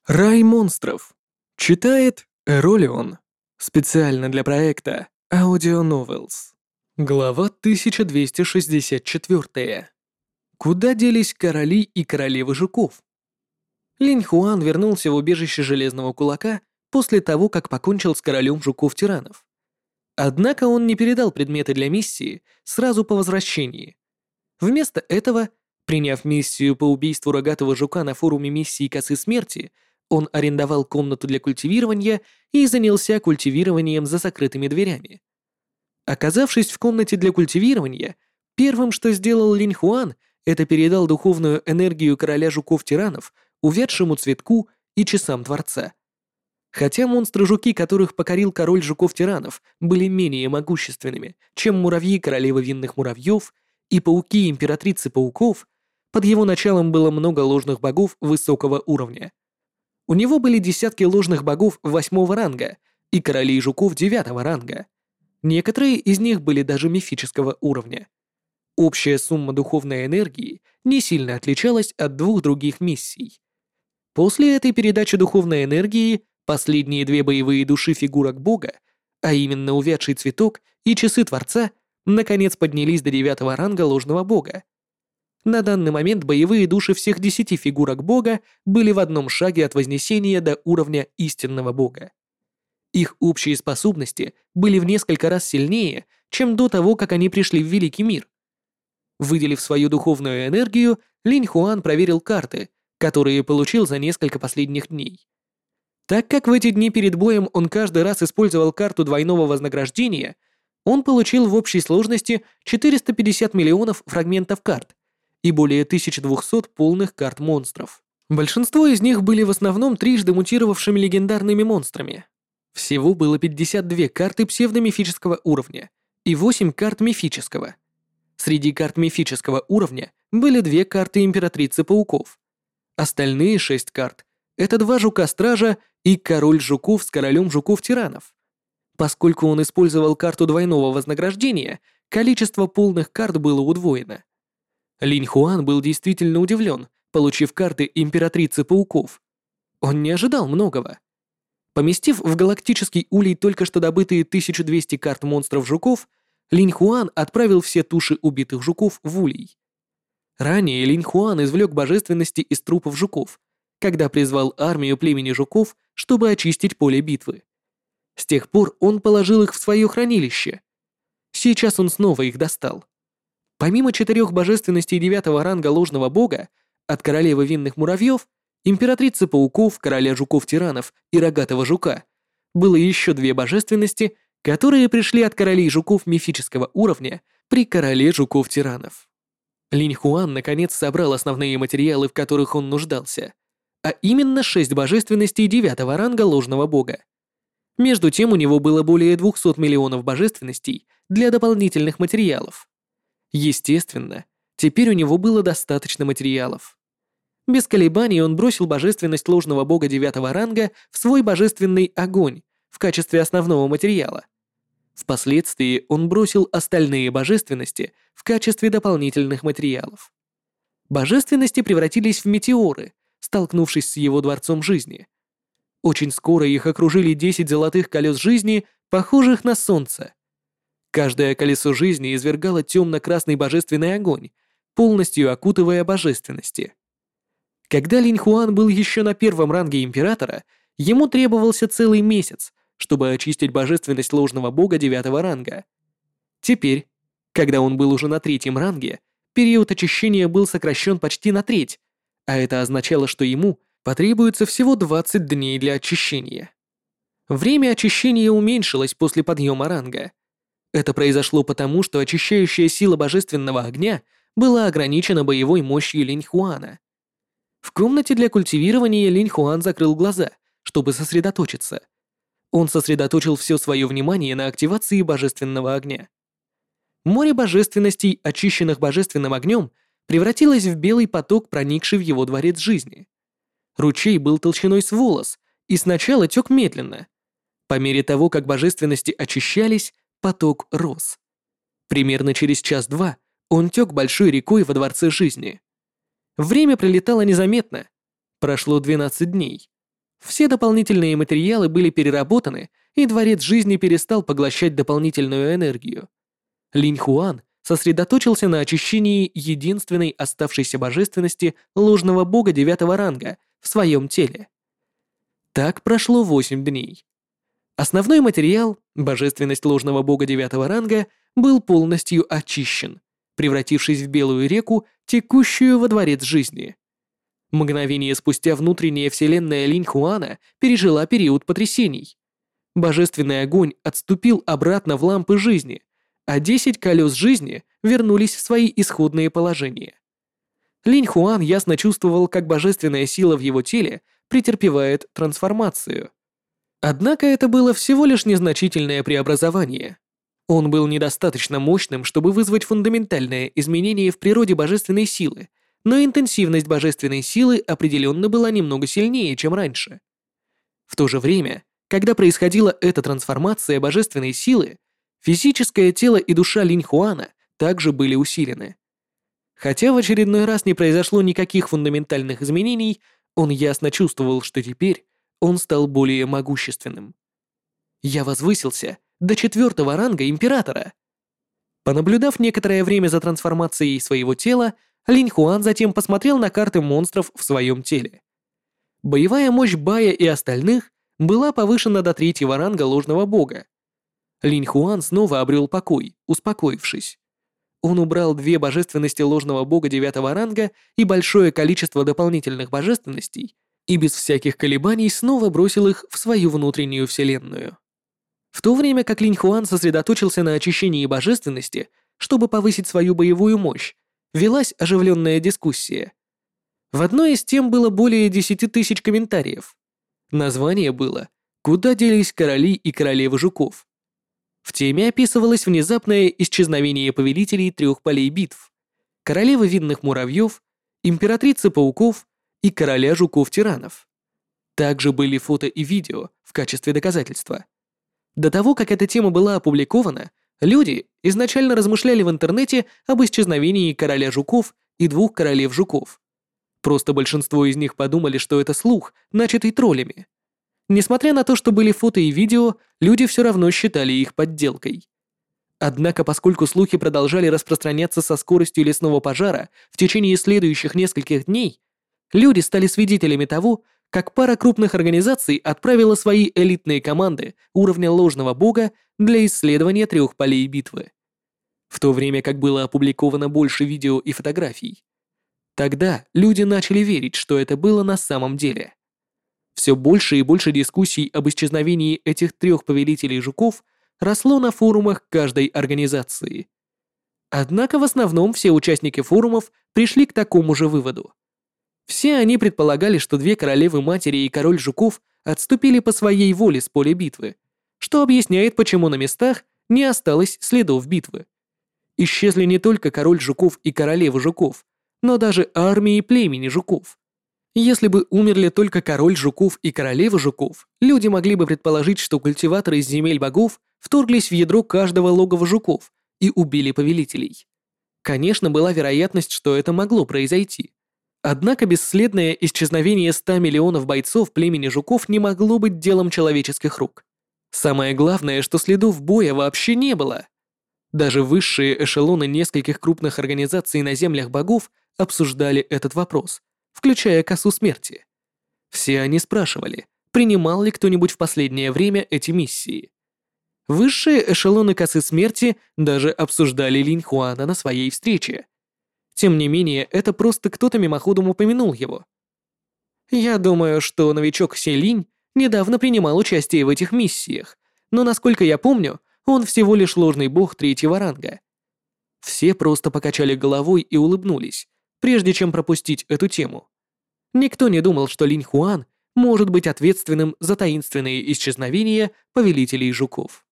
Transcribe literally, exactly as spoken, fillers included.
Рай монстров. Читает Эролион. Специально для проекта Audio Novels. Глава тысяча двести шестьдесят четыре. Куда делись короли и королевы жуков? Линь Хуан вернулся в убежище Железного Кулака после того, как покончил с королем жуков-тиранов. Однако он не передал предметы для миссии сразу по возвращении. Вместо этого, приняв миссию по убийству рогатого жука на форуме миссии Косы Смерти, он арендовал комнату для культивирования и занялся культивированием за закрытыми дверями. Оказавшись в комнате для культивирования, первым, что сделал Линь Хуан, это передал духовную энергию короля жуков-тиранов увядшему цветку и часам Творца. Хотя монстры-жуки, которых покорил король жуков-тиранов, были менее могущественными, чем муравьи королевы винных муравьев и пауки императрицы пауков, под его началом было много ложных богов высокого уровня. У него были десятки ложных богов восьмого ранга и королей жуков девятого ранга. Некоторые из них были даже мифического уровня. Общая сумма духовной энергии не сильно отличалась от двух других миссий. После этой передачи духовной энергии последние две боевые души фигурок бога, а именно увядший цветок и часы Творца, наконец поднялись до девятого ранга ложного бога. На данный момент боевые души всех десяти фигурок бога были в одном шаге от вознесения до уровня истинного бога. Их общие способности были в несколько раз сильнее, чем до того, как они пришли в Великий мир. Выделив свою духовную энергию, Линь Хуан проверил карты, которые получил за несколько последних дней. Так как в эти дни перед боем он каждый раз использовал карту двойного вознаграждения, он получил в общей сложности четыреста пятьдесят миллионов фрагментов карт и более тысяча двести полных карт монстров. Большинство из них были в основном трижды мутировавшими легендарными монстрами. Всего было пятьдесят две карты псевдомифического уровня и восемь карт мифического. Среди карт мифического уровня были две карты Императрицы Пауков. Остальные шесть карт — это два Жука-Стража и Король Жуков с Королем Жуков-Тиранов. Поскольку он использовал карту двойного вознаграждения, количество полных карт было удвоено. Линь Хуан был действительно удивлен, получив карты Императрицы Пауков. Он не ожидал многого. Поместив в галактический улей только что добытые тысячу двести карт монстров-жуков, Линь Хуан отправил все туши убитых жуков в улей. Ранее Линь Хуан извлек божественности из трупов жуков, когда призвал армию племени жуков, чтобы очистить поле битвы. С тех пор он положил их в свое хранилище. Сейчас он снова их достал. Помимо четырех божественностей девятого ранга ложного бога, от королевы винных муравьев, императрицы пауков, короля жуков-тиранов и рогатого жука, было еще две божественности, которые пришли от королей жуков мифического уровня при короле жуков-тиранов. Линь Хуан наконец собрал основные материалы, в которых он нуждался, а именно шесть божественностей девятого ранга ложного бога. Между тем у него было более двухсот миллионов божественностей для дополнительных материалов. Естественно, теперь у него было достаточно материалов. Без колебаний он бросил божественность ложного бога девятого ранга в свой божественный огонь в качестве основного материала. Впоследствии он бросил остальные божественности в качестве дополнительных материалов. Божественности превратились в метеоры, столкнувшись с его дворцом жизни. Очень скоро их окружили десять золотых колес жизни, похожих на солнце. Каждое колесо жизни извергало темно-красный божественный огонь, полностью окутывая божественности. Когда Линь Хуан был еще на первом ранге императора, ему требовался целый месяц, чтобы очистить божественность ложного бога девятого ранга. Теперь, когда он был уже на третьем ранге, период очищения был сокращен почти на треть, а это означало, что ему потребуется всего двадцать дней для очищения. Время очищения уменьшилось после подъема ранга. Это произошло потому, что очищающая сила божественного огня была ограничена боевой мощью Линь Хуана. В комнате для культивирования Линь Хуан закрыл глаза, чтобы сосредоточиться. Он сосредоточил все свое внимание на активации божественного огня. Море божественностей, очищенных божественным огнем, превратилось в белый поток, проникший в его дворец жизни. Ручей был толщиной с волос и сначала тек медленно. По мере того, как божественности очищались, поток рос. Примерно через час-два он тек большой рекой во дворце жизни. Время пролетало незаметно. Прошло двенадцать дней. Все дополнительные материалы были переработаны, и Дворец Жизни перестал поглощать дополнительную энергию. Линь Хуан сосредоточился на очищении единственной оставшейся божественности ложного бога девятого ранга в своем теле. Так прошло восемь дней. Основной материал, божественность ложного бога девятого ранга, был полностью очищен, превратившись в белую реку, текущую во Дворец Жизни. Мгновение спустя внутренняя вселенная Линь Хуана пережила период потрясений. Божественный огонь отступил обратно в лампы жизни, а десять колес жизни вернулись в свои исходные положения. Линь Хуан ясно чувствовал, как божественная сила в его теле претерпевает трансформацию. Однако это было всего лишь незначительное преобразование. Он был недостаточно мощным, чтобы вызвать фундаментальное изменение в природе божественной силы, но интенсивность божественной силы определенно была немного сильнее, чем раньше. В то же время, когда происходила эта трансформация божественной силы, физическое тело и душа Линь Хуана также были усилены. Хотя в очередной раз не произошло никаких фундаментальных изменений, он ясно чувствовал, что теперь он стал более могущественным. «Я возвысился до четвертого ранга императора». Понаблюдав некоторое время за трансформацией своего тела, Линь Хуан затем посмотрел на карты монстров в своем теле. Боевая мощь Бая и остальных была повышена до третьего ранга ложного бога. Линь Хуан снова обрел покой, успокоившись. Он убрал две божественности ложного бога девятого ранга и большое количество дополнительных божественностей и без всяких колебаний снова бросил их в свою внутреннюю вселенную. В то время как Линь Хуан сосредоточился на очищении божественности, чтобы повысить свою боевую мощь, велась оживленная дискуссия. В одной из тем было более десяти тысяч комментариев. Название было «Куда делись короли и королевы жуков?». В теме описывалось внезапное исчезновение повелителей трех полей битв: королевы винных муравьев, императрицы пауков и короля жуков-тиранов. Также были фото и видео в качестве доказательства. До того, как эта тема была опубликована, люди изначально размышляли в интернете об исчезновении короля жуков и двух королев жуков. Просто большинство из них подумали, что это слух, начатый троллями. Несмотря на то, что были фото и видео, люди все равно считали их подделкой. Однако, поскольку слухи продолжали распространяться со скоростью лесного пожара в течение следующих нескольких дней, люди стали свидетелями того, как пара крупных организаций отправила свои элитные команды уровня ложного бога для исследования трех полей битвы. В то время как было опубликовано больше видео и фотографий. Тогда люди начали верить, что это было на самом деле. Все больше и больше дискуссий об исчезновении этих трех повелителей жуков росло на форумах каждой организации. Однако в основном все участники форумов пришли к такому же выводу. Все они предполагали, что две королевы-матери и король жуков отступили по своей воле с поля битвы, что объясняет, почему на местах не осталось следов битвы. Исчезли не только король жуков и королева жуков, но даже армии племени жуков. Если бы умерли только король жуков и королева жуков, люди могли бы предположить, что культиваторы из земель богов вторглись в ядро каждого логова жуков и убили повелителей. Конечно, была вероятность, что это могло произойти. Однако бесследное исчезновение ста миллионов бойцов племени жуков не могло быть делом человеческих рук. Самое главное, что следов боя вообще не было. Даже высшие эшелоны нескольких крупных организаций на землях богов обсуждали этот вопрос, включая Косу Смерти. Все они спрашивали, принимал ли кто-нибудь в последнее время эти миссии. Высшие эшелоны Косы Смерти даже обсуждали Линь Хуана на своей встрече. Тем не менее, это просто кто-то мимоходом упомянул его. Я думаю, что новичок Селинь недавно принимал участие в этих миссиях, но, насколько я помню, он всего лишь ложный бог третьего ранга. Все просто покачали головой и улыбнулись, прежде чем пропустить эту тему. Никто не думал, что Линь Хуан может быть ответственным за таинственные исчезновения повелителей жуков.